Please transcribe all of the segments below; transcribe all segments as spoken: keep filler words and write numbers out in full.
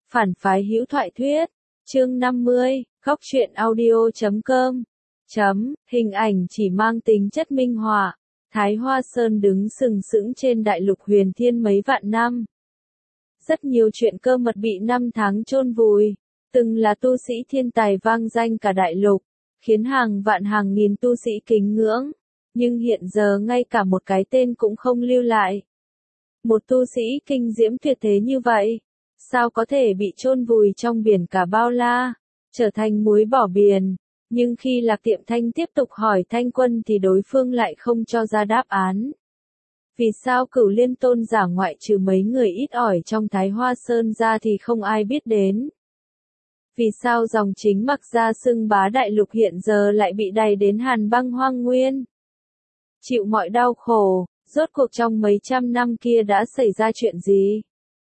Phản phái hữu thoại thuyết, chương năm mươi, góc truyện audio chấm com. Chấm, hình ảnh chỉ mang tính chất minh họa. Thái Hoa Sơn đứng sừng sững trên đại lục huyền thiên mấy vạn năm. Rất nhiều chuyện cơ mật bị năm tháng chôn vùi, từng là tu sĩ thiên tài vang danh cả đại lục, khiến hàng vạn hàng nghìn tu sĩ kính ngưỡng, nhưng hiện giờ ngay cả một cái tên cũng không lưu lại. Một tu sĩ kinh diễm tuyệt thế như vậy, sao có thể bị chôn vùi trong biển cả bao la, trở thành muối bỏ biển? Nhưng khi Lạc Tiệm Thanh tiếp tục hỏi Thanh Quân thì đối phương lại không cho ra đáp án. Vì sao Cửu Liên Tôn giả ngoại trừ mấy người ít ỏi trong Thái Hoa Sơn ra thì không ai biết đến? Vì sao dòng chính Mặc Gia xưng bá đại lục hiện giờ lại bị đày đến hàn băng hoang nguyên? Chịu mọi đau khổ, rốt cuộc trong mấy trăm năm kia đã xảy ra chuyện gì?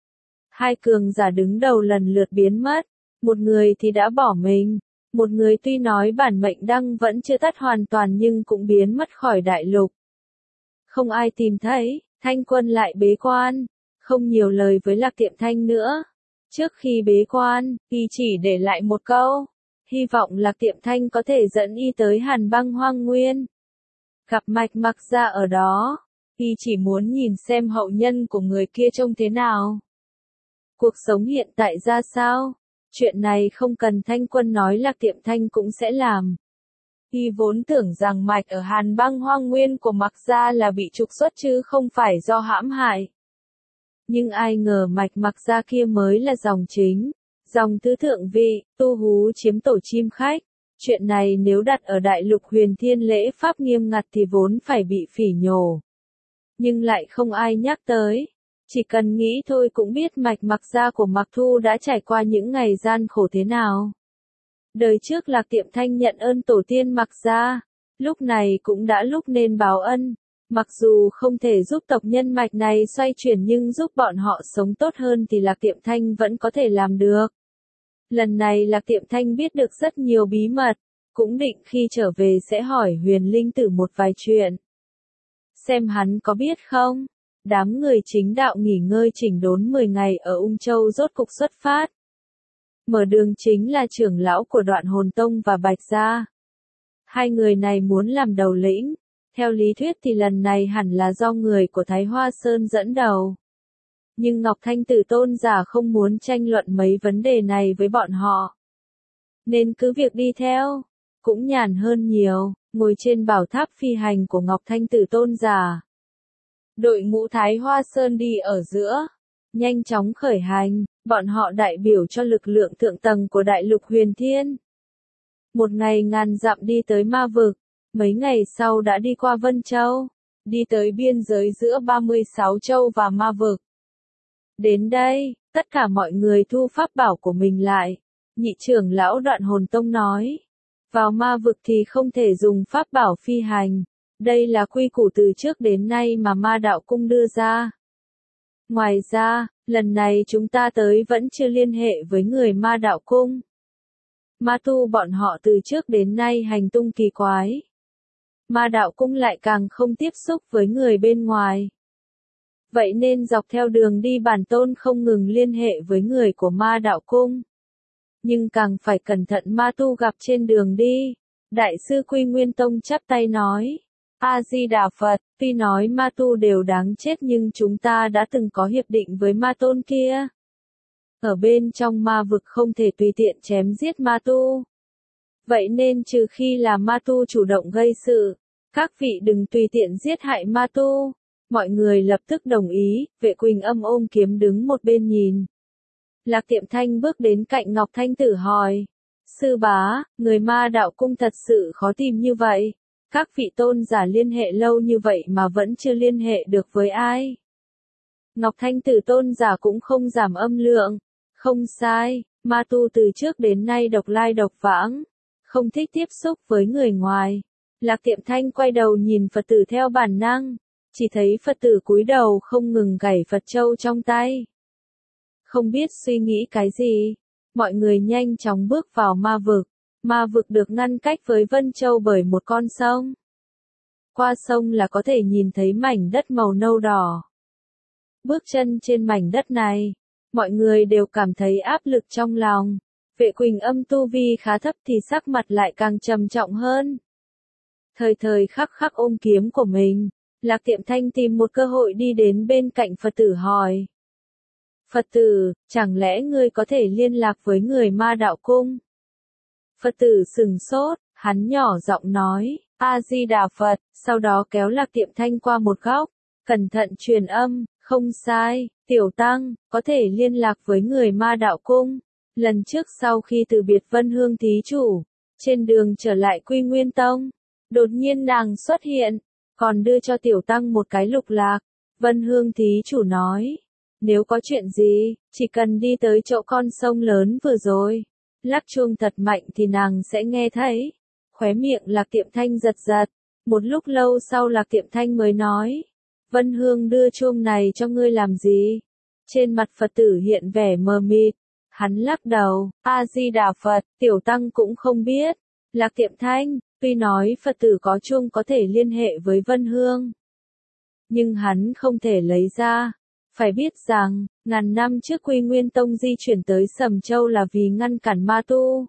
Hai cường giả đứng đầu lần lượt biến mất, một người thì đã bỏ mình, một người tuy nói bản mệnh đăng vẫn chưa tắt hoàn toàn nhưng cũng biến mất khỏi đại lục. Không ai tìm thấy, Thanh Quân lại bế quan, không nhiều lời với Lạc Tiệm Thanh nữa. Trước khi bế quan, y chỉ để lại một câu, hy vọng Lạc Tiệm Thanh có thể dẫn y tới hàn băng hoang nguyên. Gặp mạch Mặc Gia ở đó, y chỉ muốn nhìn xem hậu nhân của người kia trông thế nào. Cuộc sống hiện tại ra sao? Chuyện này không cần Thanh Quân nói Lạc Tiệm Thanh cũng sẽ làm. Y vốn tưởng rằng mạch ở hàn băng hoang nguyên của Mặc Gia là bị trục xuất chứ không phải do hãm hại. Nhưng ai ngờ mạch Mặc Gia kia mới là dòng chính, dòng tứ thượng vị, tu hú chiếm tổ chim khách. Chuyện này nếu đặt ở đại lục huyền thiên lễ pháp nghiêm ngặt thì vốn phải bị phỉ nhổ. Nhưng lại không ai nhắc tới. Chỉ cần nghĩ thôi cũng biết mạch Mặc Gia của Mặc Thu đã trải qua những ngày gian khổ thế nào. Đời trước Lạc Tiệm Thanh nhận ơn tổ tiên Mặc Gia, lúc này cũng đã lúc nên báo ân. Mặc dù không thể giúp tộc nhân mạch này xoay chuyển nhưng giúp bọn họ sống tốt hơn thì Lạc Tiệm Thanh vẫn có thể làm được. Lần này Lạc Tiệm Thanh biết được rất nhiều bí mật, cũng định khi trở về sẽ hỏi Huyền Linh Tử một vài chuyện. Xem hắn có biết không? Đám người chính đạo nghỉ ngơi chỉnh đốn mười ngày ở Ung Châu rốt cục xuất phát. Mở đường chính là trưởng lão của Đoạn Hồn Tông và Bạch Gia. Hai người này muốn làm đầu lĩnh. Theo lý thuyết thì lần này hẳn là do người của Thái Hoa Sơn dẫn đầu. Nhưng Ngọc Thanh Tử Tôn giả không muốn tranh luận mấy vấn đề này với bọn họ. Nên cứ việc đi theo, cũng nhàn hơn nhiều, ngồi trên bảo tháp phi hành của Ngọc Thanh Tử Tôn giả. Đội ngũ Thái Hoa Sơn đi ở giữa, nhanh chóng khởi hành, bọn họ đại biểu cho lực lượng thượng tầng của đại lục huyền thiên. Một ngày ngàn dặm đi tới ma vực, mấy ngày sau đã đi qua Vân Châu, đi tới biên giới giữa ba mươi sáu châu và ma vực. Đến đây, tất cả mọi người thu pháp bảo của mình lại. Nhị trưởng lão Đoạn Hồn Tông nói, vào ma vực thì không thể dùng pháp bảo phi hành. Đây là quy củ từ trước đến nay mà Ma Đạo Cung đưa ra. Ngoài ra, lần này chúng ta tới vẫn chưa liên hệ với người Ma Đạo Cung. Ma tu bọn họ từ trước đến nay hành tung kỳ quái. Ma Đạo Cung lại càng không tiếp xúc với người bên ngoài. Vậy nên dọc theo đường đi bản tôn không ngừng liên hệ với người của Ma Đạo Cung. Nhưng càng phải cẩn thận ma tu gặp trên đường đi. Đại sư Quy Nguyên Tông chắp tay nói. A-di-đà Phật, tuy nói ma tu đều đáng chết nhưng chúng ta đã từng có hiệp định với ma tôn kia. Ở bên trong ma vực không thể tùy tiện chém giết ma tu. Vậy nên trừ khi là ma tu chủ động gây sự, các vị đừng tùy tiện giết hại ma tu. Mọi người lập tức đồng ý, Vệ Quỳnh Âm ôm kiếm đứng một bên nhìn. Lạc Tiệm Thanh bước đến cạnh Ngọc Thanh Tử hỏi. Sư bá, người Ma Đạo Cung thật sự khó tìm như vậy. Các vị tôn giả liên hệ lâu như vậy mà vẫn chưa liên hệ được với ai. Ngọc Thanh Tử Tôn giả cũng không giảm âm lượng. Không sai, ma tu từ trước đến nay độc lai độc vãng, không thích tiếp xúc với người ngoài. Lạc Tiệm Thanh quay đầu nhìn Phật tử theo bản năng, chỉ thấy Phật tử cúi đầu không ngừng gảy Phật châu trong tay. Không biết suy nghĩ cái gì, mọi người nhanh chóng bước vào ma vực. Ma vực được ngăn cách với Vân Châu bởi một con sông. Qua sông là có thể nhìn thấy mảnh đất màu nâu đỏ. Bước chân trên mảnh đất này, mọi người đều cảm thấy áp lực trong lòng. Vệ Quỳnh Âm tu vi khá thấp thì sắc mặt lại càng trầm trọng hơn. Thời thời khắc khắc ôm kiếm của mình, Lạc Tiệm Thanh tìm một cơ hội đi đến bên cạnh Phật tử hỏi. Phật tử, chẳng lẽ ngươi có thể liên lạc với người Ma Đạo Cung? Phật tử sừng sốt, hắn nhỏ giọng nói, A-di-đà Phật, sau đó kéo Lạc Tiệm Thanh qua một góc, cẩn thận truyền âm, không sai, tiểu tăng, có thể liên lạc với người Ma Đạo Cung. Lần trước sau khi từ biệt Vân Hương thí chủ, trên đường trở lại Quy Nguyên Tông, đột nhiên nàng xuất hiện, còn đưa cho tiểu tăng một cái lục lạc. Vân Hương thí chủ nói, nếu có chuyện gì, chỉ cần đi tới chỗ con sông lớn vừa rồi, lắc chuông thật mạnh thì nàng sẽ nghe thấy. Khóe miệng Lạc Tiệm Thanh giật giật, một lúc lâu sau Lạc Tiệm Thanh mới nói, Vân Hương đưa chuông này cho ngươi làm gì? Trên mặt Phật tử hiện vẻ mờ mịt, hắn lắc đầu, A-di-đà Phật, tiểu tăng cũng không biết. Lạc Tiệm Thanh, tuy nói Phật tử có chuông có thể liên hệ với Vân Hương, nhưng hắn không thể lấy ra. Phải biết rằng, ngàn năm trước Quy Nguyên Tông di chuyển tới Sầm Châu là vì ngăn cản ma tu.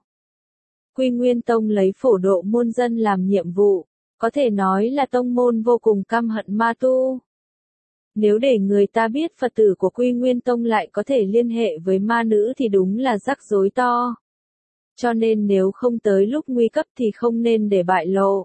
Quy Nguyên Tông lấy phổ độ môn dân làm nhiệm vụ, có thể nói là tông môn vô cùng căm hận ma tu. Nếu để người ta biết Phật tử của Quy Nguyên Tông lại có thể liên hệ với ma nữ thì đúng là rắc rối to. Cho nên nếu không tới lúc nguy cấp thì không nên để bại lộ.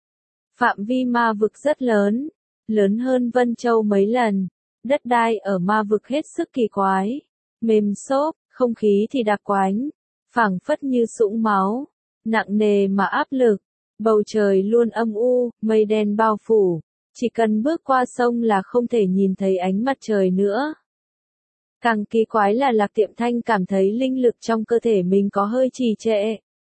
Phạm vi ma vực rất lớn, lớn hơn Vân Châu mấy lần. Đất đai ở ma vực hết sức kỳ quái, mềm xốp, không khí thì đặc quánh, phảng phất như sũng máu, nặng nề mà áp lực, bầu trời luôn âm u, mây đen bao phủ, chỉ cần bước qua sông là không thể nhìn thấy ánh mặt trời nữa. Càng kỳ quái là Lạc Tiệm Thanh cảm thấy linh lực trong cơ thể mình có hơi trì trệ.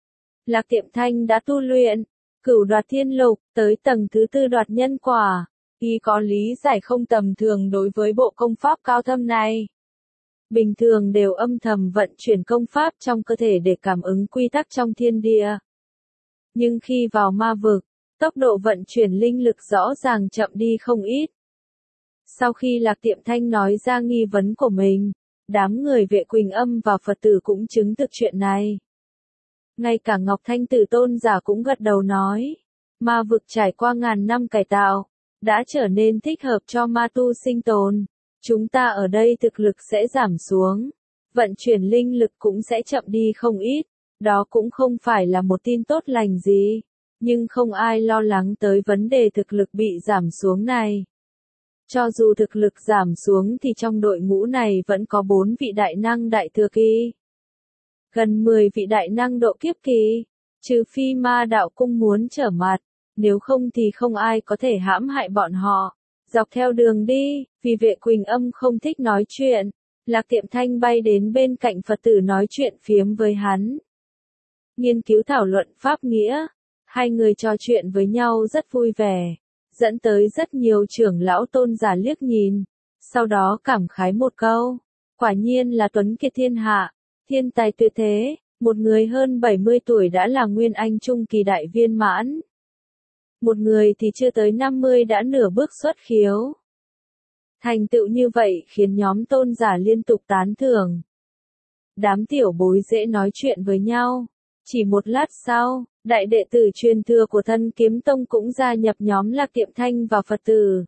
Lạc Tiệm Thanh đã tu luyện, cửu đoạt thiên lục, tới tầng thứ tư đoạt nhân quả. Y có lý giải không tầm thường đối với bộ công pháp cao thâm này. Bình thường đều âm thầm vận chuyển công pháp trong cơ thể để cảm ứng quy tắc trong thiên địa. Nhưng khi vào ma vực, tốc độ vận chuyển linh lực rõ ràng chậm đi không ít. Sau khi Lạc Tiệm Thanh nói ra nghi vấn của mình, đám người Vệ Quỳnh Âm và Phật tử cũng chứng thực chuyện này. Ngay cả Ngọc Thanh Tử tôn giả cũng gật đầu nói, ma vực trải qua ngàn năm cải tạo, đã trở nên thích hợp cho ma tu sinh tồn. Chúng ta ở đây thực lực sẽ giảm xuống, vận chuyển linh lực cũng sẽ chậm đi không ít. Đó cũng không phải là một tin tốt lành gì, nhưng không ai lo lắng tới vấn đề thực lực bị giảm xuống này. Cho dù thực lực giảm xuống thì trong đội ngũ này vẫn có bốn vị đại năng đại thừa kỳ, gần mười vị đại năng độ kiếp kỳ, trừ phi Ma Đạo Cung muốn trở mặt. Nếu không thì không ai có thể hãm hại bọn họ. Dọc theo đường đi, vì Vệ Quỳnh Âm không thích nói chuyện, Lạc Tiệm Thanh bay đến bên cạnh Phật tử nói chuyện phiếm với hắn. Nghiên cứu thảo luận pháp nghĩa, hai người trò chuyện với nhau rất vui vẻ, dẫn tới rất nhiều trưởng lão tôn giả liếc nhìn, sau đó cảm khái một câu, quả nhiên là tuấn kiệt thiên hạ, thiên tài tuyệt thế, một người hơn bảy mươi tuổi đã là nguyên anh trung kỳ đại viên mãn. Một người thì chưa tới năm mươi đã nửa bước xuất khiếu. Thành tựu như vậy khiến nhóm tôn giả liên tục tán thưởng. Đám tiểu bối dễ nói chuyện với nhau. Chỉ một lát sau, đại đệ tử truyền thừa của Thân Kiếm Tông cũng gia nhập nhóm Lạc Tiệm Thanh và Phật tử.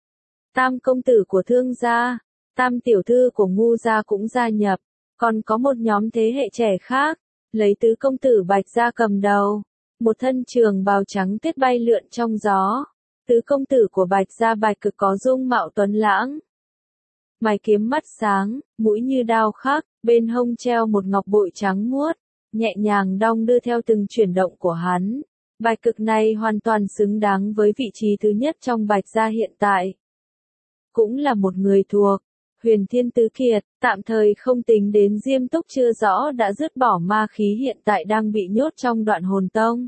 Tam công tử của Thương gia, tam tiểu thư của Ngu gia cũng gia nhập. Còn có một nhóm thế hệ trẻ khác, lấy tứ công tử Bạch gia cầm đầu. Một thân trường bào trắng tuyết bay lượn trong gió. Tứ công tử của Bạch gia Bạch Cực có dung mạo tuấn lãng. Mày kiếm mắt sáng, mũi như đao khắc, bên hông treo một ngọc bội trắng muốt, nhẹ nhàng đong đưa theo từng chuyển động của hắn. Bạch Cực này hoàn toàn xứng đáng với vị trí thứ nhất trong Bạch gia hiện tại. Cũng là một người thuộc Huyền Thiên Tứ Kiệt, tạm thời không tính đến Diêm Túc chưa rõ đã dứt bỏ ma khí hiện tại đang bị nhốt trong Đoạn Hồn Tông.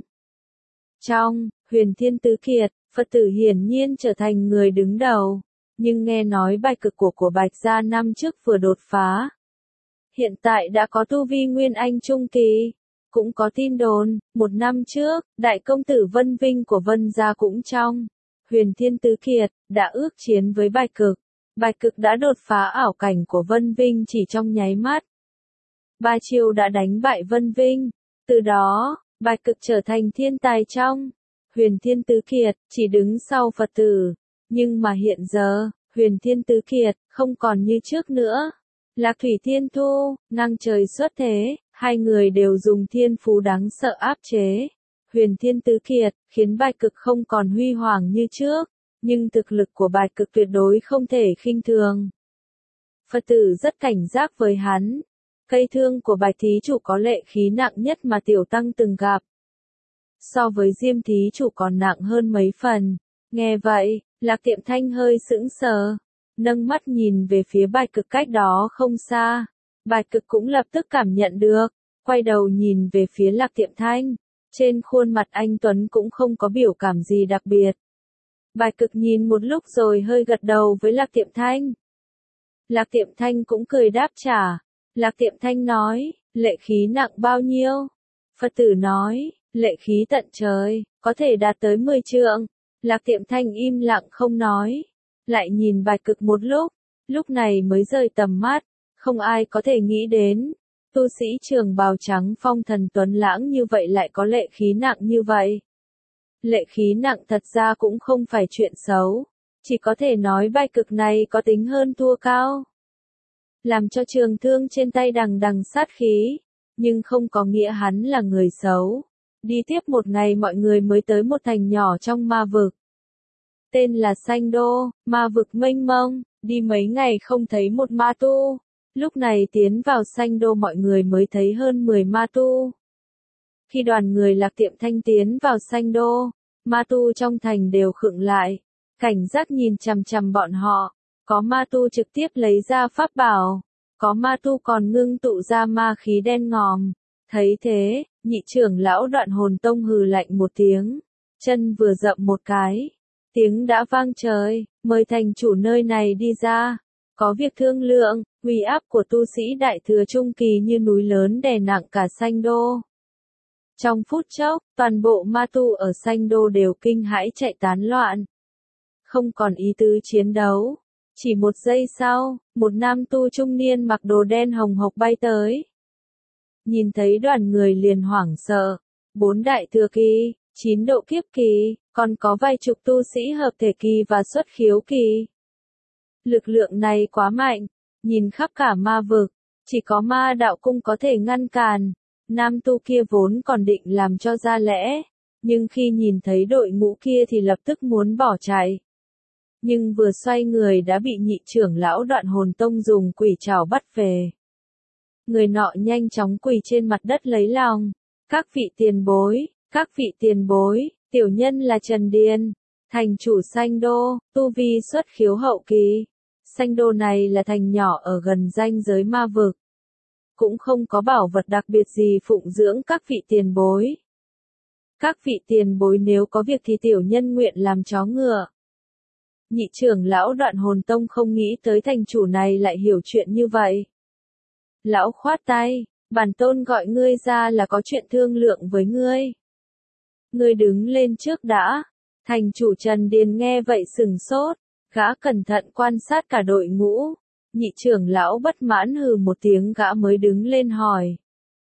Trong Huyền Thiên Tứ Kiệt, Phật tử hiển nhiên trở thành người đứng đầu, nhưng nghe nói Bạch Cực của của Bạch gia năm trước vừa đột phá. Hiện tại đã có tu vi nguyên anh trung kỳ, cũng có tin đồn, một năm trước, đại công tử Vân Vinh của Vân gia cũng trong Huyền Thiên Tứ Kiệt, đã ước chiến với Bạch Cực. Bạch Cực đã đột phá ảo cảnh của Vân Vinh chỉ trong nháy mắt. Ba chiêu đã đánh bại Vân Vinh. Từ đó, Bạch Cực trở thành thiên tài trong Huyền Thiên Tứ Kiệt, chỉ đứng sau Phật tử. Nhưng mà hiện giờ, Huyền Thiên Tứ Kiệt không còn như trước nữa. Lạc Thủy Thiên Thu, ngang trời xuất thế, hai người đều dùng thiên phú đáng sợ áp chế Huyền Thiên Tứ Kiệt, khiến Bạch Cực không còn huy hoàng như trước. Nhưng thực lực của Bạch Cực tuyệt đối không thể khinh thường. Phật tử rất cảnh giác với hắn. Cây thương của Bạch thí chủ có lệ khí nặng nhất mà tiểu tăng từng gặp. So với Diêm thí chủ còn nặng hơn mấy phần. Nghe vậy, Lạc Tiệm Thanh hơi sững sờ, nâng mắt nhìn về phía Bạch Cực cách đó không xa. Bạch Cực cũng lập tức cảm nhận được, quay đầu nhìn về phía Lạc Tiệm Thanh. Trên khuôn mặt anh Tuấn cũng không có biểu cảm gì đặc biệt. Bạch Cực nhìn một lúc rồi hơi gật đầu với Lạc Tiệm Thanh. Lạc Tiệm Thanh cũng cười đáp trả. Lạc Tiệm Thanh nói, lệ khí nặng bao nhiêu? Phật tử nói, lệ khí tận trời, có thể đạt tới mười trượng. Lạc Tiệm Thanh im lặng không nói, lại nhìn Bạch Cực một lúc, lúc này mới rời tầm mắt. Không ai có thể nghĩ đến, tu sĩ trường bào trắng phong thần tuấn lãng như vậy lại có lệ khí nặng như vậy. Lệ khí nặng thật ra cũng không phải chuyện xấu, chỉ có thể nói Bạch Cực này có tính hơn thua cao. Làm cho trường thương trên tay đằng đằng sát khí, nhưng không có nghĩa hắn là người xấu. Đi tiếp một ngày mọi người mới tới một thành nhỏ trong ma vực. Tên là Sanh Đô, ma vực mênh mông, đi mấy ngày không thấy một ma tu. Lúc này tiến vào Sanh Đô mọi người mới thấy hơn mười ma tu. Khi đoàn người Lạc Tiệm Thanh tiến vào Sanh Đô, ma tu trong thành đều khựng lại, cảnh giác nhìn chằm chằm bọn họ. Có ma tu trực tiếp lấy ra pháp bảo, có ma tu còn ngưng tụ ra ma khí đen ngòm. Thấy thế, nhị trưởng lão Đoạn Hồn Tông hừ lạnh một tiếng, chân vừa dậm một cái, tiếng đã vang trời, mời thành chủ nơi này đi ra, có việc thương lượng. Uy áp của tu sĩ đại thừa trung kỳ như núi lớn đè nặng cả Sanh Đô. Trong phút chốc, toàn bộ ma tu ở Sanh Đô đều kinh hãi chạy tán loạn, không còn ý tứ chiến đấu. Chỉ một giây sau, một nam tu trung niên mặc đồ đen hồng hộc bay tới. Nhìn thấy đoàn người liền hoảng sợ, bốn đại thừa kỳ, chín độ kiếp kỳ, còn có vài chục tu sĩ hợp thể kỳ và xuất khiếu kỳ. Lực lượng này quá mạnh, nhìn khắp cả ma vực, chỉ có ma đạo cung có thể ngăn cản. Nam tu kia vốn còn định làm cho ra lẽ, nhưng khi nhìn thấy đội ngũ kia thì lập tức muốn bỏ chạy. Nhưng vừa xoay người đã bị nhị trưởng lão Đoạn Hồn Tông dùng quỷ trảo bắt về. Người nọ nhanh chóng quỳ trên mặt đất lấy lòng. Các vị tiền bối, các vị tiền bối, tiểu nhân là Trần Điền, thành chủ Sanh Đô, tu vi xuất khiếu hậu kỳ. Sanh Đô này là thành nhỏ ở gần ranh giới ma vực. Cũng không có bảo vật đặc biệt gì phụng dưỡng các vị tiền bối. Các vị tiền bối nếu có việc thì tiểu nhân nguyện làm chó ngựa. Nhị trưởng lão Đoạn Hồn Tông không nghĩ tới thành chủ này lại hiểu chuyện như vậy. Lão khoát tay, bản tôn gọi ngươi ra là có chuyện thương lượng với ngươi. Ngươi đứng lên trước đã. Thành chủ Trần Điền nghe vậy sừng sốt, gã cẩn thận quan sát cả đội ngũ. Nhị trưởng lão bất mãn hừ một tiếng gã mới đứng lên hỏi.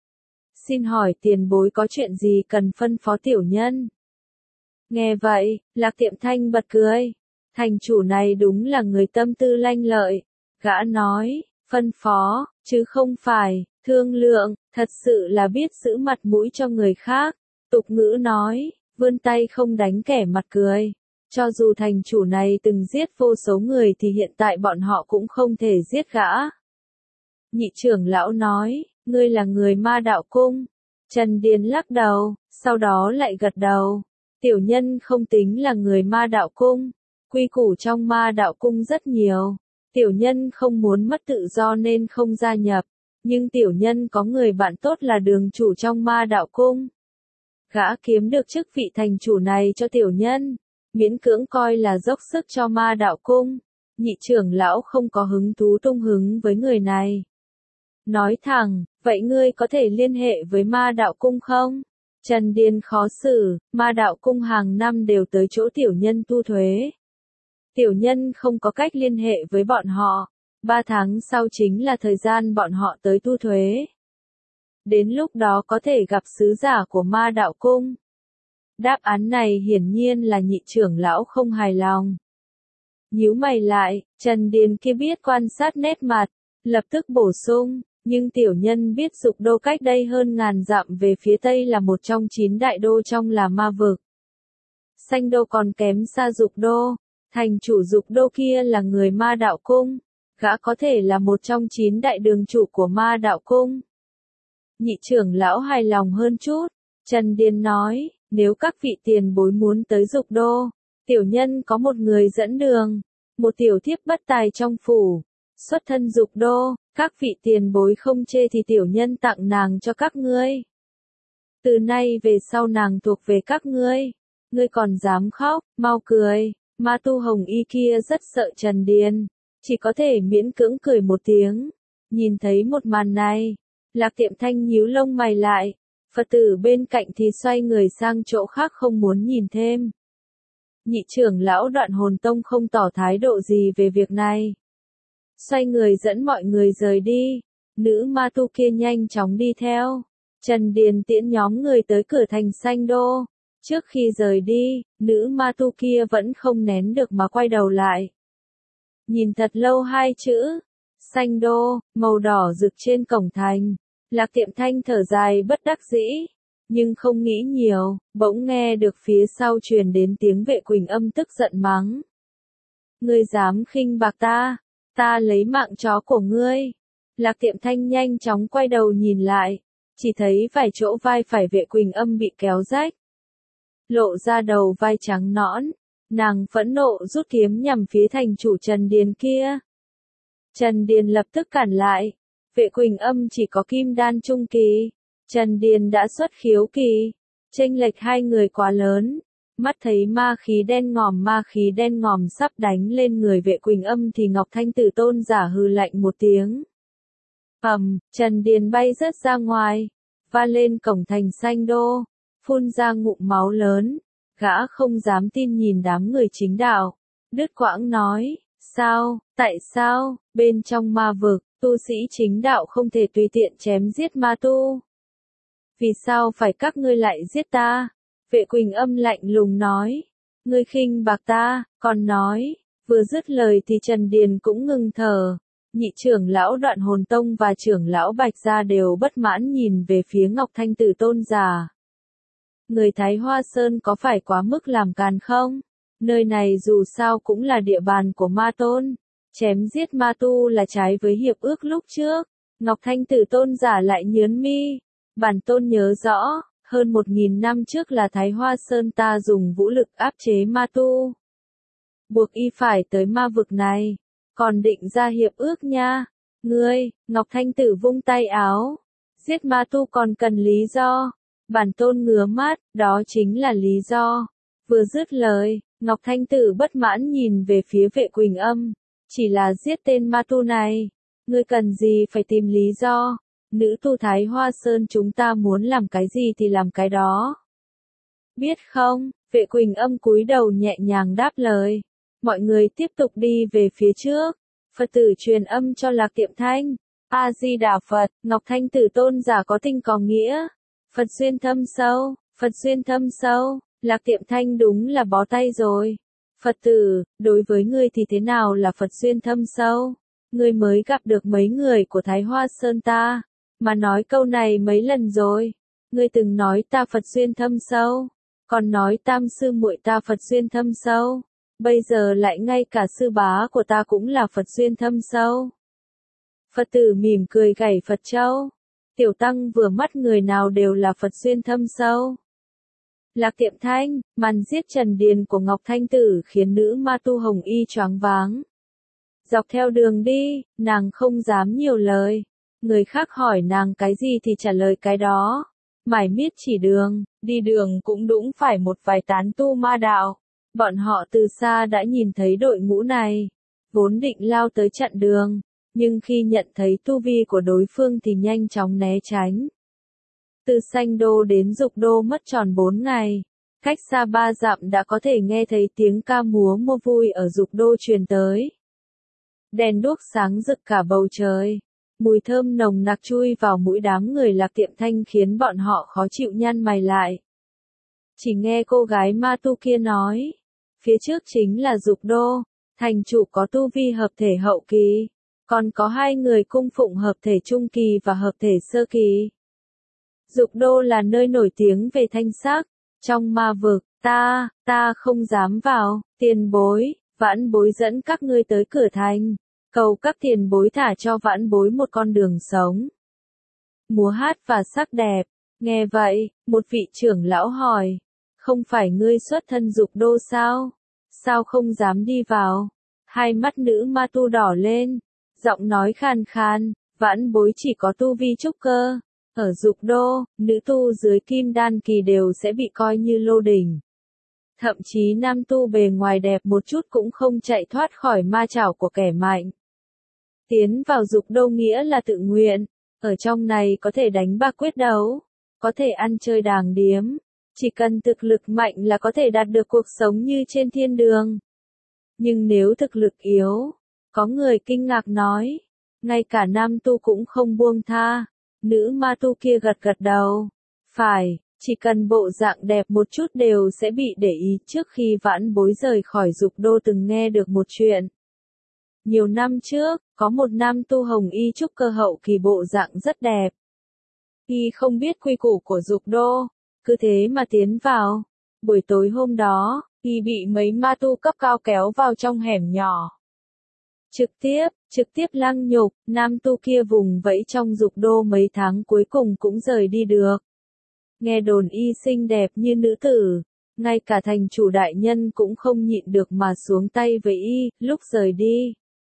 Xin hỏi tiền bối có chuyện gì cần phân phó tiểu nhân? Nghe vậy, Lạc Tiệm Thanh bật cười. Thành chủ này đúng là người tâm tư lanh lợi. Gã nói, phân phó, chứ không phải, thương lượng, thật sự là biết giữ mặt mũi cho người khác. Tục ngữ nói, vươn tay không đánh kẻ mặt cười. Cho dù thành chủ này từng giết vô số người thì hiện tại bọn họ cũng không thể giết gã. Nhị trưởng lão nói, ngươi là người ma đạo cung. Trần Điền lắc đầu, sau đó lại gật đầu. Tiểu nhân không tính là người ma đạo cung. Quy củ trong ma đạo cung rất nhiều. Tiểu nhân không muốn mất tự do nên không gia nhập. Nhưng tiểu nhân có người bạn tốt là đường chủ trong ma đạo cung. Gã kiếm được chức vị thành chủ này cho tiểu nhân. Miễn cưỡng coi là dốc sức cho ma đạo cung. Nhị trưởng lão không có hứng thú tung hứng với người này. Nói thẳng, vậy ngươi có thể liên hệ với ma đạo cung không? Trần Điền khó xử, ma đạo cung hàng năm đều tới chỗ tiểu nhân thu thuế. Tiểu nhân không có cách liên hệ với bọn họ. Ba tháng sau chính là thời gian bọn họ tới thu thuế. Đến lúc đó có thể gặp sứ giả của ma đạo cung. Đáp án này hiển nhiên là nhị trưởng lão không hài lòng. Nhíu mày lại, Trần Điền kia biết quan sát nét mặt, lập tức bổ sung, nhưng tiểu nhân biết Dục Đô cách đây hơn ngàn dặm về phía tây là một trong chín đại đô trong là ma vực. Sanh Đô còn kém xa Dục Đô, thành chủ Dục Đô kia là người ma đạo cung, gã có thể là một trong chín đại đường chủ của ma đạo cung. Nhị trưởng lão hài lòng hơn chút, Trần Điền nói, nếu các vị tiền bối muốn tới Dục Đô, tiểu nhân có một người dẫn đường, một tiểu thiếp bất tài trong phủ, xuất thân Dục Đô, các vị tiền bối không chê thì tiểu nhân tặng nàng cho các ngươi. Từ nay về sau nàng thuộc về các ngươi, ngươi còn dám khóc, mau cười. Ma tu hồng y kia rất sợ Trần Điền, chỉ có thể miễn cưỡng cười một tiếng. Nhìn thấy một màn này, Lạc Tiệm Thanh nhíu lông mày lại, Phật tử bên cạnh thì xoay người sang chỗ khác không muốn nhìn thêm. Nhị trưởng lão Đoạn Hồn Tông không tỏ thái độ gì về việc này. Xoay người dẫn mọi người rời đi, nữ ma tu kia nhanh chóng đi theo. Trần Điền tiễn nhóm người tới cửa thành Sanh Đô. Trước khi rời đi, nữ ma tu kia vẫn không nén được mà quay đầu lại. Nhìn thật lâu hai chữ, Sanh Đô, màu đỏ rực trên cổng thành. Lạc Tiệm Thanh thở dài bất đắc dĩ, nhưng không nghĩ nhiều, bỗng nghe được phía sau truyền đến tiếng Vệ Quỳnh Âm tức giận mắng. Ngươi dám khinh bạc ta, ta lấy mạng chó của ngươi. Lạc Tiệm Thanh nhanh chóng quay đầu nhìn lại, chỉ thấy vài chỗ vai phải Vệ Quỳnh Âm bị kéo rách. Lộ ra đầu vai trắng nõn, nàng phẫn nộ rút kiếm nhằm phía thành chủ Trần Điền kia. Trần Điền lập tức cản lại, Vệ Quỳnh Âm chỉ có kim đan trung kỳ, Trần Điền đã xuất khiếu kỳ, chênh lệch hai người quá lớn. Mắt thấy ma khí đen ngòm ma khí đen ngòm sắp đánh lên người Vệ Quỳnh Âm thì Ngọc Thanh Tử Tôn giả hừ lạnh một tiếng. Ầm, Trần Điền bay rớt ra ngoài, va lên cổng thành Sanh Đô, phun ra ngụm máu lớn, gã không dám tin nhìn đám người chính đạo, đứt quãng nói, sao, tại sao, bên trong ma vực, tu sĩ chính đạo không thể tùy tiện chém giết ma tu. Vì sao phải các ngươi lại giết ta? Vệ Quỳnh Âm lạnh lùng nói, ngươi khinh bạc ta, còn nói, vừa dứt lời thì Trần Điền cũng ngừng thở. Nhị trưởng lão Đoạn Hồn Tông và trưởng lão Bạch Gia đều bất mãn nhìn về phía Ngọc Thanh Tử Tôn giả. Người Thái Hoa Sơn có phải quá mức làm càn không? Nơi này dù sao cũng là địa bàn của ma tôn. Chém giết ma tu là trái với hiệp ước lúc trước. Ngọc Thanh Tử Tôn giả lại nhớn mi. Bản tôn nhớ rõ, hơn một nghìn năm trước là Thái Hoa Sơn ta dùng vũ lực áp chế ma tu. Buộc y phải tới ma vực này. Còn định ra hiệp ước nha. Ngươi, Ngọc Thanh Tử vung tay áo. Giết ma tu còn cần lý do. Bản tôn ngứa mắt, đó chính là lý do. Vừa dứt lời, Ngọc Thanh Tử bất mãn nhìn về phía Vệ Quỳnh Âm. Chỉ là giết tên ma tu này. Ngươi cần gì phải tìm lý do. Nữ tu Thái Hoa Sơn chúng ta muốn làm cái gì thì làm cái đó. Biết không, Vệ Quỳnh Âm cúi đầu nhẹ nhàng đáp lời. Mọi người tiếp tục đi về phía trước. Phật tử truyền âm cho Lạc Tiệm Thanh. A-di-đà Phật, Ngọc Thanh Tử Tôn giả có tình có nghĩa. Phật duyên thâm sâu, Phật duyên thâm sâu, Lạc Tiệm Thanh đúng là bó tay rồi. Phật tử, đối với ngươi thì thế nào là Phật duyên thâm sâu? Ngươi mới gặp được mấy người của Thái Hoa Sơn ta, mà nói câu này mấy lần rồi. Ngươi từng nói ta Phật duyên thâm sâu, còn nói tam sư muội ta Phật duyên thâm sâu. Bây giờ lại ngay cả sư bá của ta cũng là Phật duyên thâm sâu. Phật tử mỉm cười gảy Phật châu. Tiểu tăng vừa mắt người nào đều là Phật duyên thâm sâu. Lạc Tiệm Thanh, màn giết Trần Điền của Ngọc Thanh Tử khiến nữ ma tu hồng y choáng váng. Dọc theo đường đi, nàng không dám nhiều lời. Người khác hỏi nàng cái gì thì trả lời cái đó. Mải miết chỉ đường, đi đường cũng đụng phải một vài tán tu ma đạo. Bọn họ từ xa đã nhìn thấy đội ngũ này. Vốn định lao tới chặn đường. Nhưng khi nhận thấy tu vi của đối phương thì nhanh chóng né tránh. Từ Sanh Đô đến Dục Đô mất tròn bốn ngày. cách xa ba dặm đã có thể nghe thấy tiếng ca múa mua vui ở dục đô truyền tới. Đèn đuốc sáng rực cả bầu trời. Mùi thơm nồng nặc chui vào mũi đám người Lạc Tiệm Thanh khiến bọn họ khó chịu nhăn mày lại. Chỉ nghe cô gái ma tu kia nói, phía trước chính là dục đô, thành chủ có tu vi hợp thể hậu kỳ, còn có hai người cung phụng hợp thể trung kỳ và hợp thể sơ kỳ. Dục đô là nơi nổi tiếng về thanh sắc, trong ma vực, ta, ta không dám vào, tiền bối, vãn bối dẫn các ngươi tới cửa thành, cầu các tiền bối thả cho vãn bối một con đường sống. Múa hát và sắc đẹp, nghe vậy, một vị trưởng lão hỏi, không phải ngươi xuất thân dục đô sao? Sao không dám đi vào? Hai mắt nữ ma tu đỏ lên, giọng nói khàn khàn, vãn bối chỉ có tu vi trúc cơ. Ở dục đô, nữ tu dưới kim đan kỳ đều sẽ bị coi như lô đỉnh. Thậm chí nam tu bề ngoài đẹp một chút cũng không chạy thoát khỏi ma chảo của kẻ mạnh. Tiến vào dục đô nghĩa là tự nguyện, ở trong này có thể đánh bạc quyết đấu, có thể ăn chơi đàng điếm, chỉ cần thực lực mạnh là có thể đạt được cuộc sống như trên thiên đường. Nhưng nếu thực lực yếu, có người kinh ngạc nói, ngay cả nam tu cũng không buông tha. Nữ ma tu kia gật gật đầu. Phải, chỉ cần bộ dạng đẹp một chút đều sẽ bị để ý. Trước khi vãn bối rời khỏi dục đô từng nghe được một chuyện. Nhiều năm trước, có một nam tu hồng y trúc cơ hậu kỳ bộ dạng rất đẹp. Y không biết quy củ của dục đô, cứ thế mà tiến vào. Buổi tối hôm đó, Y bị mấy ma tu cấp cao kéo vào trong hẻm nhỏ. Trực tiếp, trực tiếp lăng nhục, nam tu kia vùng vẫy trong dục đô mấy tháng cuối cùng cũng rời đi được. Nghe đồn Y xinh đẹp như nữ tử, ngay cả thành chủ đại nhân cũng không nhịn được mà xuống tay với Y, lúc rời đi.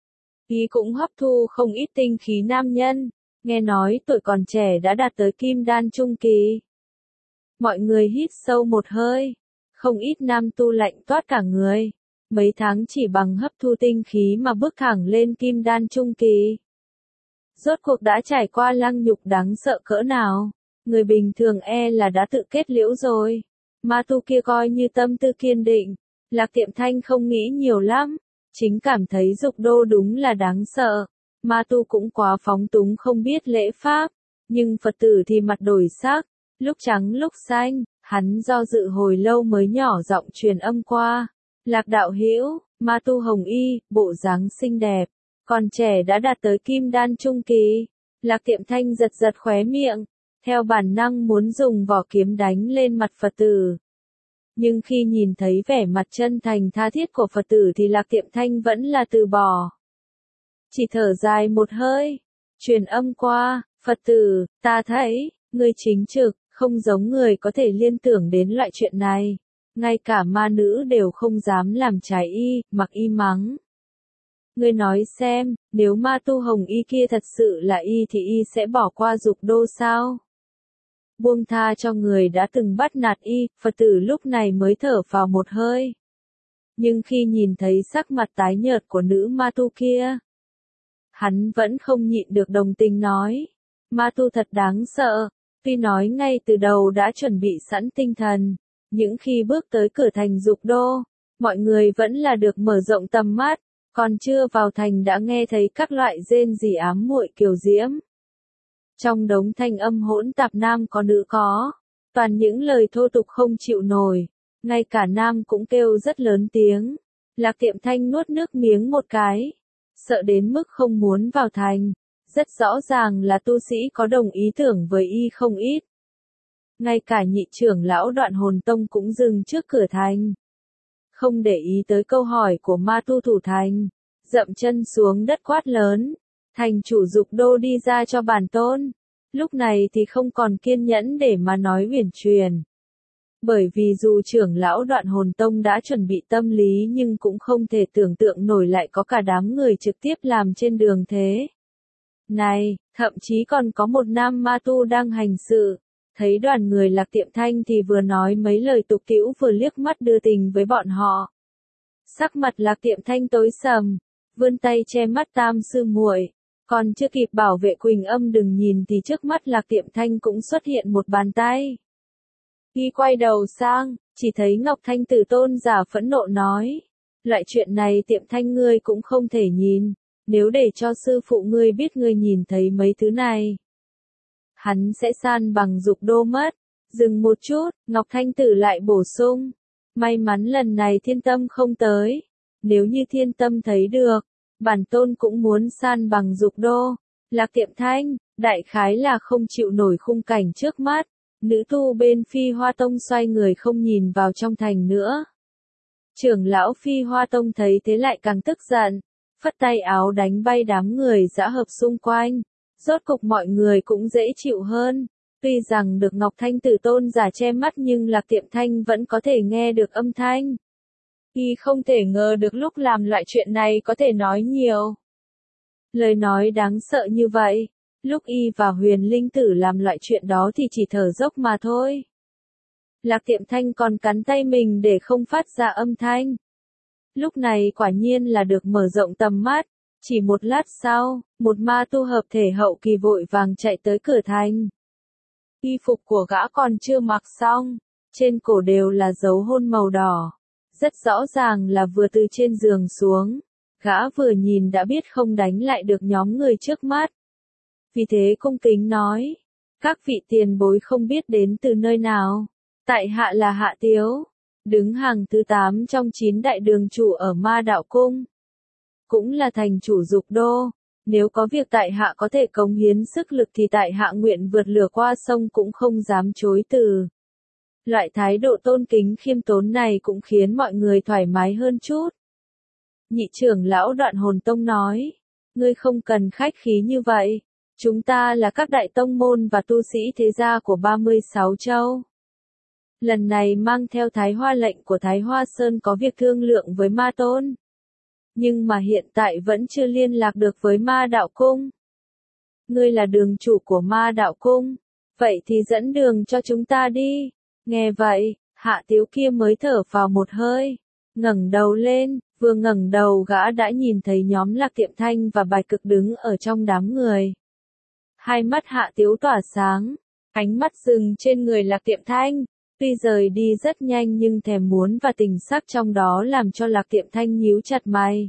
Y cũng hấp thu không ít tinh khí nam nhân, nghe nói tuổi còn trẻ đã đạt tới kim đan trung kỳ. Mọi người hít sâu một hơi, không ít nam tu lạnh toát cả người. Mấy tháng chỉ bằng hấp thu tinh khí mà bước thẳng lên kim đan trung kỳ. Rốt cuộc đã trải qua lăng nhục đáng sợ cỡ nào, người bình thường e là đã tự kết liễu rồi. Ma tu kia coi như tâm tư kiên định, Lạc Tiệm Thanh không nghĩ nhiều lắm, chính cảm thấy dục đô đúng là đáng sợ. Ma tu cũng quá phóng túng không biết lễ pháp, nhưng Phật tử thì mặt đổi sắc, lúc trắng lúc xanh, hắn do dự hồi lâu mới nhỏ giọng truyền âm qua. Lạc đạo hữu, ma tu hồng y, bộ dáng xinh đẹp, còn trẻ đã đạt tới kim đan trung kỳ. Lạc Tiệm Thanh giật giật khóe miệng, theo bản năng muốn dùng vỏ kiếm đánh lên mặt Phật tử. Nhưng khi nhìn thấy vẻ mặt chân thành tha thiết của Phật tử thì Lạc Tiệm Thanh vẫn là từ bỏ. Chỉ thở dài một hơi, truyền âm qua, Phật tử, ta thấy, ngươi chính trực, không giống người có thể liên tưởng đến loại chuyện này. Ngay cả ma nữ đều không dám làm trái Y, mặc Y mắng. Ngươi nói xem, nếu ma tu hồng Y kia thật sự là Y thì Y sẽ bỏ qua dục đô sao? Buông tha cho người đã từng bắt nạt Y, Phật tử lúc này mới thở vào một hơi. Nhưng khi nhìn thấy sắc mặt tái nhợt của nữ ma tu kia, hắn vẫn không nhịn được đồng tình nói. Ma tu thật đáng sợ, tuy nói ngay từ đầu đã chuẩn bị sẵn tinh thần. Những khi bước tới cửa thành dục đô, mọi người vẫn là được mở rộng tầm mắt, còn chưa vào thành đã nghe thấy các loại rên rỉ ám muội kiều diễm. Trong đống thanh âm hỗn tạp nam có nữ có, toàn những lời thô tục không chịu nổi, ngay cả nam cũng kêu rất lớn tiếng. Lạc Tiệm Thanh nuốt nước miếng một cái, sợ đến mức không muốn vào thành, rất rõ ràng là tu sĩ có đồng ý tưởng với Y không ít. Ngay cả nhị trưởng lão Đoạn Hồn Tông cũng dừng trước cửa thành. Không để ý tới câu hỏi của ma tu thủ thành, dậm chân xuống đất quát lớn. Thành chủ dục đô đi ra cho bản tôn. Lúc này thì không còn kiên nhẫn để mà nói huyền truyền. Bởi vì dù trưởng lão Đoạn Hồn Tông đã chuẩn bị tâm lý nhưng cũng không thể tưởng tượng nổi lại có cả đám người trực tiếp làm trên đường thế. Này, thậm chí còn có một nam ma tu đang hành sự. Thấy đoàn người Lạc Tiệm Thanh thì vừa nói mấy lời tục tĩu vừa liếc mắt đưa tình với bọn họ. Sắc mặt Lạc Tiệm Thanh tối sầm, vươn tay che mắt tam sư muội, còn chưa kịp bảo vệ Quỳnh Âm đừng nhìn thì trước mắt Lạc Tiệm Thanh cũng xuất hiện một bàn tay. Y quay đầu sang, Chỉ thấy Ngọc Thanh Tử tôn giả phẫn nộ nói, loại chuyện này Tiệm Thanh ngươi cũng không thể nhìn, nếu để cho sư phụ ngươi biết ngươi nhìn thấy mấy thứ này, hắn sẽ san bằng Dục Đô mất. Dừng một chút, Ngọc Thanh Tử lại bổ sung, may mắn lần này Thiên Tâm không tới, nếu như Thiên Tâm thấy được, bản tôn cũng muốn san bằng Dục Đô. Lạc Tiệm Thanh, đại khái là không chịu nổi khung cảnh trước mắt, nữ tu bên Phi Hoa Tông xoay người không nhìn vào trong thành nữa. Trưởng lão Phi Hoa Tông thấy thế lại càng tức giận, phất tay áo đánh bay đám người dã hợp xung quanh, rốt cục mọi người cũng dễ chịu hơn. Tuy rằng được Ngọc Thanh Tử tôn giả che mắt nhưng Lạc Tiệm Thanh vẫn có thể nghe được âm thanh. Y không thể ngờ được lúc làm loại chuyện này có thể nói nhiều lời nói đáng sợ như vậy. Lúc Y và Huyền Linh Tử làm loại chuyện đó thì chỉ thở dốc mà thôi. Lạc Tiệm Thanh còn cắn tay mình để không phát ra âm thanh. Lúc này quả nhiên là được mở rộng tầm mắt. Chỉ một lát sau, một ma tu hợp thể hậu kỳ vội vàng chạy tới cửa thành. Y phục của gã còn chưa mặc xong, trên cổ đều là dấu hôn màu đỏ. Rất rõ ràng là vừa từ trên giường xuống, gã vừa nhìn đã biết không đánh lại được nhóm người trước mắt. Vì thế cung kính nói, các vị tiền bối không biết đến từ nơi nào, tại hạ là Hạ Tiếu, đứng hàng thứ tám trong chín đại đường chủ ở Ma Đạo Cung, cũng là thành chủ Dục Đô. Nếu có việc tại hạ có thể cống hiến sức lực thì tại hạ nguyện vượt lửa qua sông cũng không dám chối từ. Loại thái độ tôn kính khiêm tốn này cũng khiến mọi người thoải mái hơn chút. Nhị trưởng lão Đoạn Hồn Tông nói, ngươi không cần khách khí như vậy, chúng ta là các đại tông môn và tu sĩ thế gia của ba mươi sáu châu. Lần này mang theo Thái Hoa lệnh của Thái Hoa Sơn có việc thương lượng với Ma Tôn. Nhưng mà hiện tại vẫn chưa liên lạc được với Ma Đạo Cung. Ngươi là đường chủ của Ma Đạo Cung, vậy thì dẫn đường cho chúng ta đi. Nghe vậy, Hạ Tiếu kia mới thở vào một hơi, ngẩng đầu lên, vừa ngẩng đầu gã đã nhìn thấy nhóm Lạc Tiệm Thanh và Bạch Cực đứng ở trong đám người. Hai mắt Hạ Tiếu tỏa sáng, ánh mắt dừng trên người Lạc Tiệm Thanh, tuy rời đi rất nhanh nhưng thèm muốn và tình sắc trong đó làm cho Lạc Tiệm Thanh nhíu chặt mày.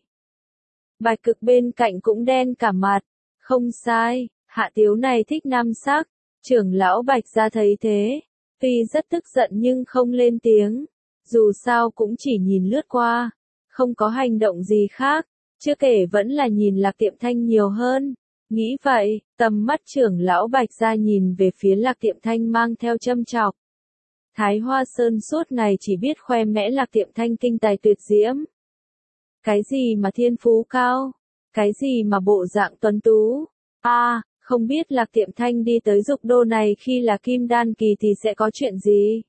Bạch Cực bên cạnh cũng đen cả mặt, không sai, Hạ Tiếu này thích nam sắc. Trưởng lão Bạch gia thấy thế, tuy rất tức giận nhưng không lên tiếng, dù sao cũng chỉ nhìn lướt qua, không có hành động gì khác, chưa kể vẫn là nhìn Lạc Tiệm Thanh nhiều hơn. Nghĩ vậy, tầm mắt trưởng lão Bạch gia nhìn về phía Lạc Tiệm Thanh mang theo châm chọc. Thái Hoa Sơn suốt ngày chỉ biết khoe mẽ Lạc Tiệm Thanh kinh tài tuyệt diễm. Cái gì mà thiên phú cao, cái gì mà bộ dạng tuấn tú. A, à, không biết Lạc Tiệm Thanh đi tới Dục Đô này khi là kim đan kỳ thì sẽ có chuyện gì?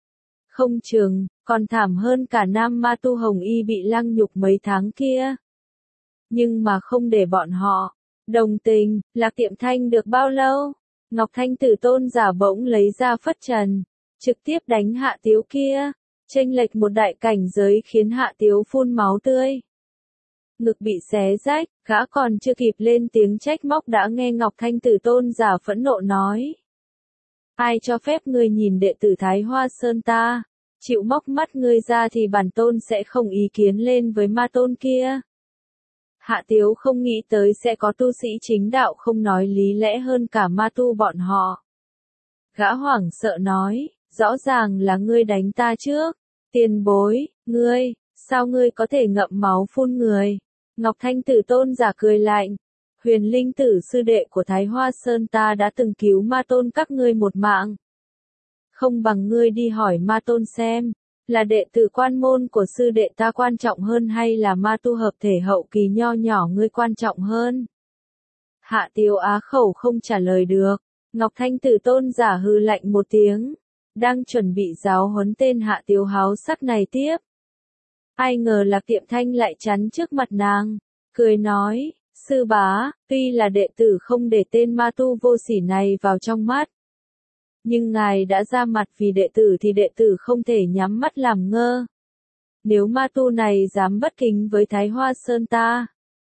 Không chừng, còn thảm hơn cả nam ma tu Hồng Y bị lăng nhục mấy tháng kia. Nhưng mà không để bọn họ đồng tình, Lạc Tiệm Thanh được bao lâu? Ngọc Thanh Tử tôn giả bỗng lấy ra phất trần, trực tiếp đánh Hạ Tiếu kia, chênh lệch một đại cảnh giới khiến Hạ Tiếu phun máu tươi. Ngực bị xé rách, gã còn chưa kịp lên tiếng trách móc đã nghe Ngọc Thanh Tử tôn giả phẫn nộ nói. Ai cho phép ngươi nhìn đệ tử Thái Hoa Sơn ta, chịu móc mắt ngươi ra thì bản tôn sẽ không ý kiến lên với ma tôn kia. Hạ Tiếu không nghĩ tới sẽ có tu sĩ chính đạo không nói lý lẽ hơn cả ma tu bọn họ. Gã hoảng sợ nói, rõ ràng là ngươi đánh ta trước. Tiền bối, ngươi, sao ngươi có thể ngậm máu phun người? Ngọc Thanh Tử tôn giả cười lạnh. Huyền Linh Tử sư đệ của Thái Hoa Sơn ta đã từng cứu ma tôn các ngươi một mạng. Không bằng ngươi đi hỏi ma tôn xem, là đệ tử quan môn của sư đệ ta quan trọng hơn hay là ma tu hợp thể hậu kỳ nho nhỏ ngươi quan trọng hơn? Hạ Tiếu á khẩu không trả lời được. Ngọc Thanh Tử tôn giả hừ lạnh một tiếng, đang chuẩn bị giáo huấn tên Hạ Tiếu háo sắc này tiếp. Ai ngờ Lạc Tiệm Thanh lại chắn trước mặt nàng, cười nói, sư bá, tuy là đệ tử không để tên ma tu vô sỉ này vào trong mắt. Nhưng ngài đã ra mặt vì đệ tử thì đệ tử không thể nhắm mắt làm ngơ. Nếu ma tu này dám bất kính với Thái Hoa Sơn ta,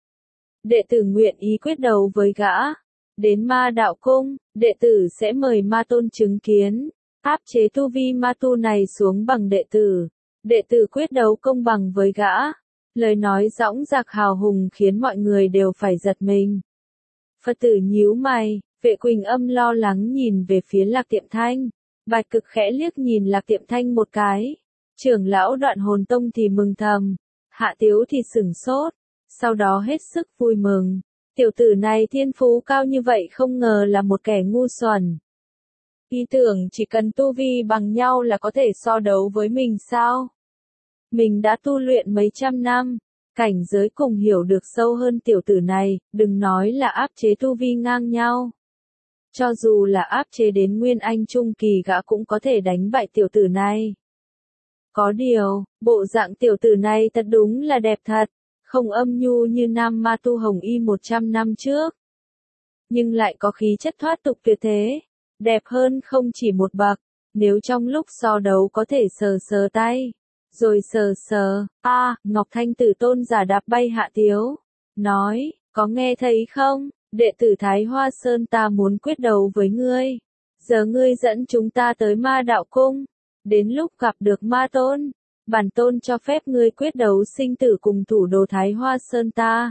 đệ tử nguyện ý quyết đấu với gã. Đến Ma Đạo Cung, đệ tử sẽ mời ma tôn chứng kiến. áp chế tu vi ma tu này xuống bằng đệ tử. Đệ tử quyết đấu công bằng với gã. Lời nói dõng dạc hào hùng khiến mọi người đều phải giật mình. Phật tử nhíu mày, Vệ Quỳnh Âm lo lắng nhìn về phía Lạc Tiệm Thanh. Bạch Cực khẽ liếc nhìn Lạc Tiệm Thanh một cái. Trưởng lão Đoạn Hồn Tông thì mừng thầm. Hạ Tiếu thì sửng sốt. Sau đó hết sức vui mừng. Tiểu tử này thiên phú cao như vậy không ngờ là một kẻ ngu xuẩn. Ý tưởng chỉ cần tu vi bằng nhau là có thể so đấu với mình sao? Mình đã tu luyện mấy trăm năm, cảnh giới cùng hiểu được sâu hơn tiểu tử này, đừng nói là áp chế tu vi ngang nhau. Cho dù là áp chế đến Nguyên Anh Trung Kỳ gã cũng có thể đánh bại tiểu tử này. Có điều, bộ dạng tiểu tử này thật đúng là đẹp thật, không âm nhu như nam ma tu Hồng Y một trăm năm trước. Nhưng lại có khí chất thoát tục tuyệt thế, đẹp hơn không chỉ một bậc, nếu trong lúc so đấu có thể sờ sờ tay. Rồi sờ sờ, a à, Ngọc Thanh Tử Tôn giả đạp bay Hạ Tiếu, nói, có nghe thấy không, đệ tử Thái Hoa Sơn ta muốn quyết đấu với ngươi, giờ ngươi dẫn chúng ta tới Ma Đạo Cung, đến lúc gặp được Ma Tôn, bản tôn cho phép ngươi quyết đấu sinh tử cùng thủ đồ Thái Hoa Sơn ta.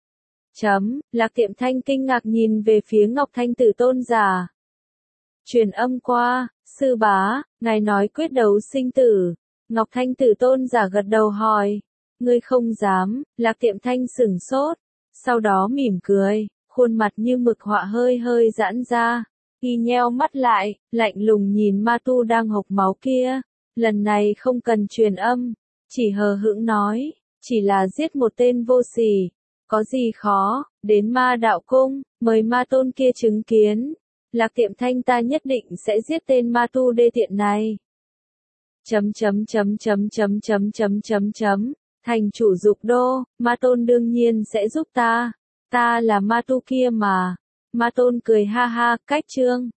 Chấm, Lạc Tiệm Thanh kinh ngạc nhìn về phía Ngọc Thanh Tử Tôn giả. Truyền âm qua, sư bá, ngài nói quyết đấu sinh tử. Ngọc Thanh Tử Tôn giả gật đầu hỏi, ngươi không dám, Lạc Tiệm Thanh sửng sốt, sau đó mỉm cười, khuôn mặt như mực họa hơi hơi giãn ra, y nheo mắt lại, lạnh lùng nhìn ma tu đang hộc máu kia, lần này không cần truyền âm, chỉ hờ hững nói, chỉ là giết một tên vô sỉ, có gì khó, đến Ma Đạo Cung, mời ma tôn kia chứng kiến, Lạc Tiệm Thanh ta nhất định sẽ giết tên ma tu đê tiện này. Chấm chấm chấm chấm chấm chấm chấm chấm chấm, thành chủ Dục Đô, Ma Tôn đương nhiên sẽ giúp ta, ta là ma tu kia mà. Ma Tôn cười ha ha, cách trương,